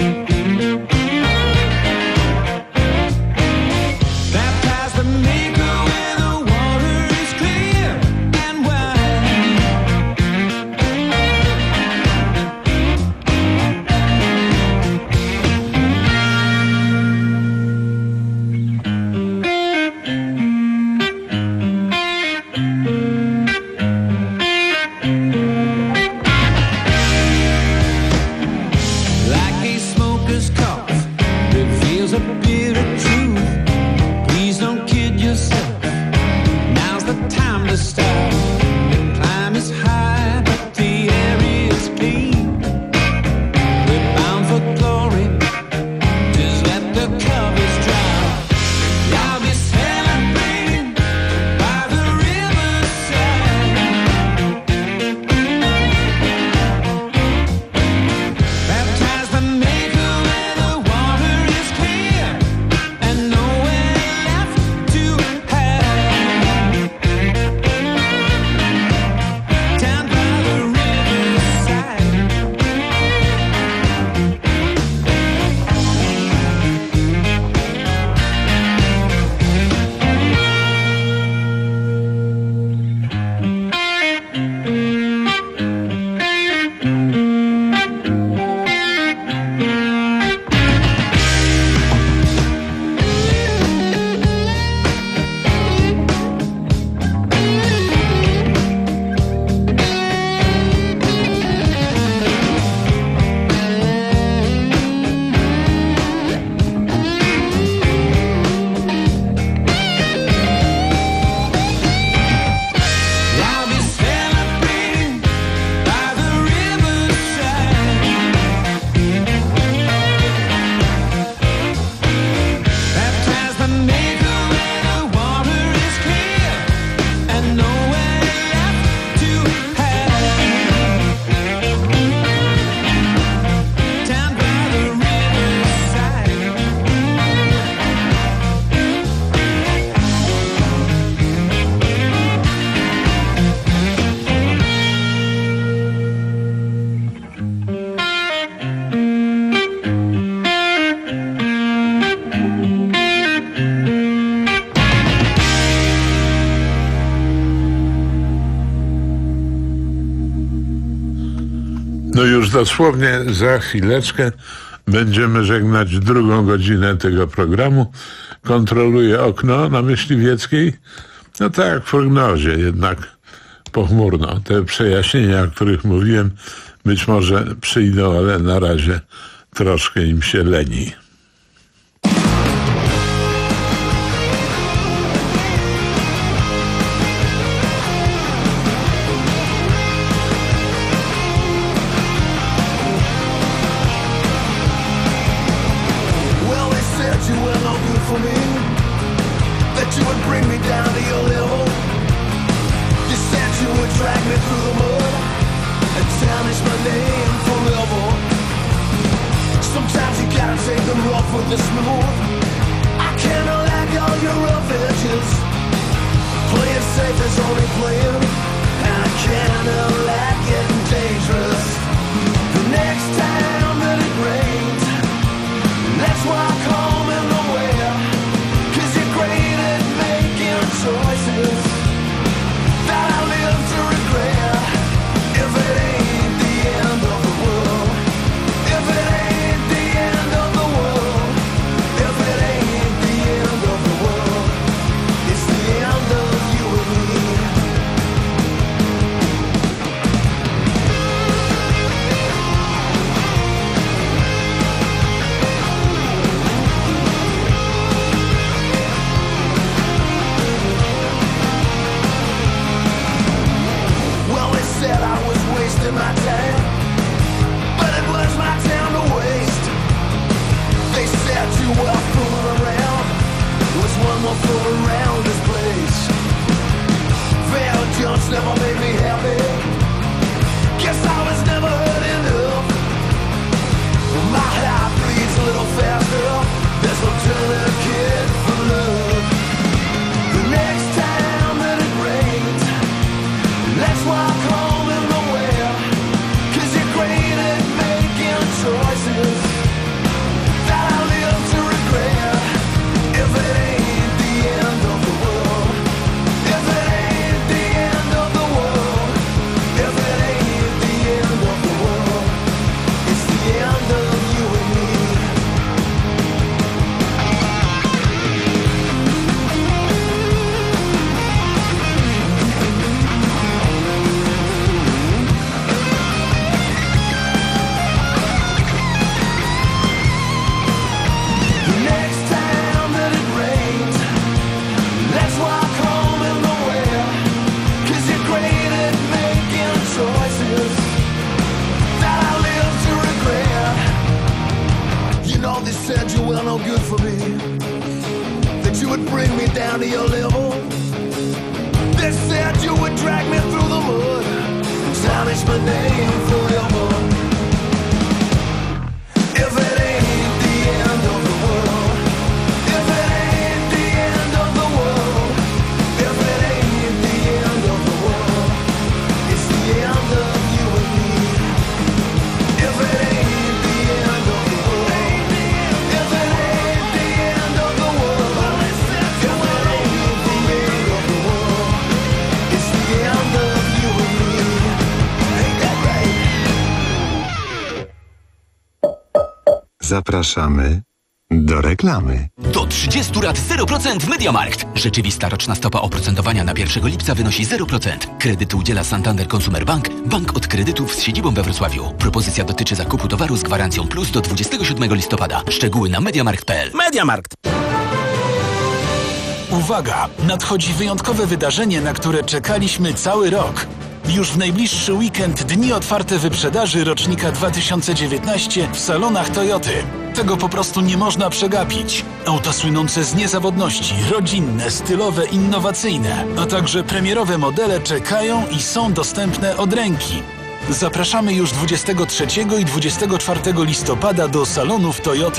Baptize the maker where the water is clear and No już dosłownie za chwileczkę będziemy żegnać drugą godzinę tego programu. Kontroluję okno na Myśliwieckiej. No tak jak w prognozie, jednak pochmurno. Te przejaśnienia, o których mówiłem, być może przyjdą, ale na razie troszkę im się leni. you would drag me through the mud, tarnish my name forever. If it ain't the end of the world, if it ain't the end of the world, if it ain't the end of the world, it's the end of you and me. If it ain't the end of the world, if it ain't the end of the world, if it ain't the end of the world, it's the end of you and me. Ain't that right? Zapraszamy do reklamy. Do trzydziestu lat zero procent w MediaMarkt. Rzeczywista roczna stopa oprocentowania na pierwszego lipca wynosi zero procent. Kredyt udziela Santander Consumer Bank, bank od kredytów z siedzibą we Wrocławiu. Propozycja dotyczy zakupu towaru z gwarancją plus do dwudziestego siódmego listopada. Szczegóły na mediamarkt kropka p l. MediaMarkt. Uwaga! Nadchodzi wyjątkowe wydarzenie, na które czekaliśmy cały rok. Już w najbliższy weekend dni otwarte wyprzedaży rocznika dwa tysiące dziewiętnaście w salonach Toyoty. Tego po prostu nie można przegapić. Auta słynące z niezawodności, rodzinne, stylowe, innowacyjne, a także premierowe modele czekają i są dostępne od ręki. Zapraszamy już dwudziestego trzeciego i dwudziestego czwartego listopada do salonów Toyoty.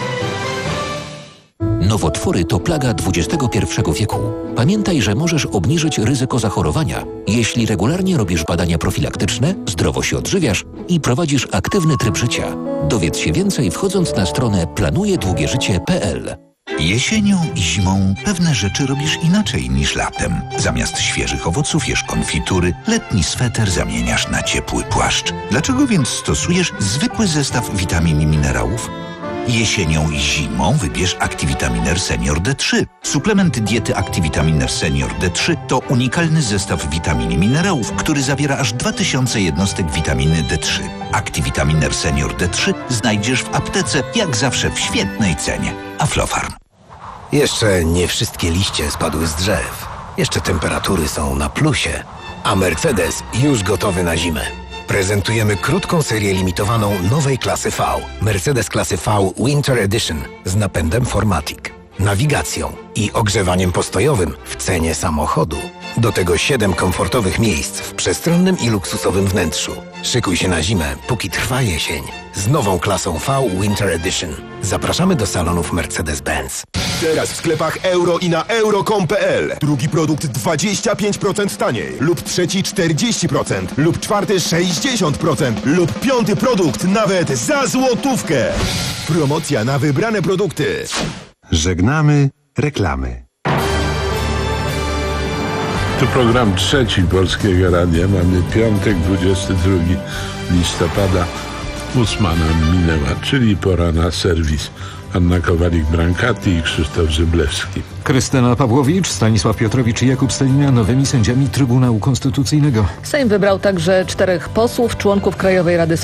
Nowotwory to plaga dwudziestego pierwszego wieku. Pamiętaj, że możesz obniżyć ryzyko zachorowania, jeśli regularnie robisz badania profilaktyczne, zdrowo się odżywiasz i prowadzisz aktywny tryb życia. Dowiedz się więcej wchodząc na stronę planuje długie życie kropka p l. Jesienią i zimą pewne rzeczy robisz inaczej niż latem. Zamiast świeżych owoców jesz konfitury, letni sweter zamieniasz na ciepły płaszcz. Dlaczego więc stosujesz zwykły zestaw witamin i minerałów? Jesienią i zimą wybierz Activitaminer Senior D trzy. Suplement diety Activitaminer Senior D trzy to unikalny zestaw witamin i minerałów, który zawiera aż dwa tysiące jednostek witaminy D trzy. Activitaminer Senior D trzy znajdziesz w aptece, jak zawsze w świetnej cenie. Aflofarm. Jeszcze nie wszystkie liście spadły z drzew. Jeszcze temperatury są na plusie. A Mercedes już gotowy na zimę. Prezentujemy krótką serię limitowaną nowej klasy V. Mercedes klasy V Winter Edition z napędem cztery matic, nawigacją i ogrzewaniem postojowym w cenie samochodu. Do tego siedem komfortowych miejsc w przestronnym i luksusowym wnętrzu. Szykuj się na zimę, póki trwa jesień. Z nową klasą V Winter Edition. Zapraszamy do salonów Mercedes-Benz. Teraz w sklepach euro i na euro kropka com kropka p l. Drugi produkt dwadzieścia pięć procent taniej. Lub trzeci czterdzieści procent. Lub czwarty sześćdziesiąt procent. Lub piąty produkt nawet za złotówkę. Promocja na wybrane produkty. Żegnamy reklamy. To program trzeci Polskiego Radia. Mamy piątek, dwudziestego drugiego listopada. Ósma nam minęła, czyli pora na serwis. Anna Kowalik-Brankati i Krzysztof Zyblewski. Krystyna Pawłowicz, Stanisław Piotrowicz i Jakub Stelina nowymi sędziami Trybunału Konstytucyjnego. Sejm wybrał także czterech posłów, członków Krajowej Rady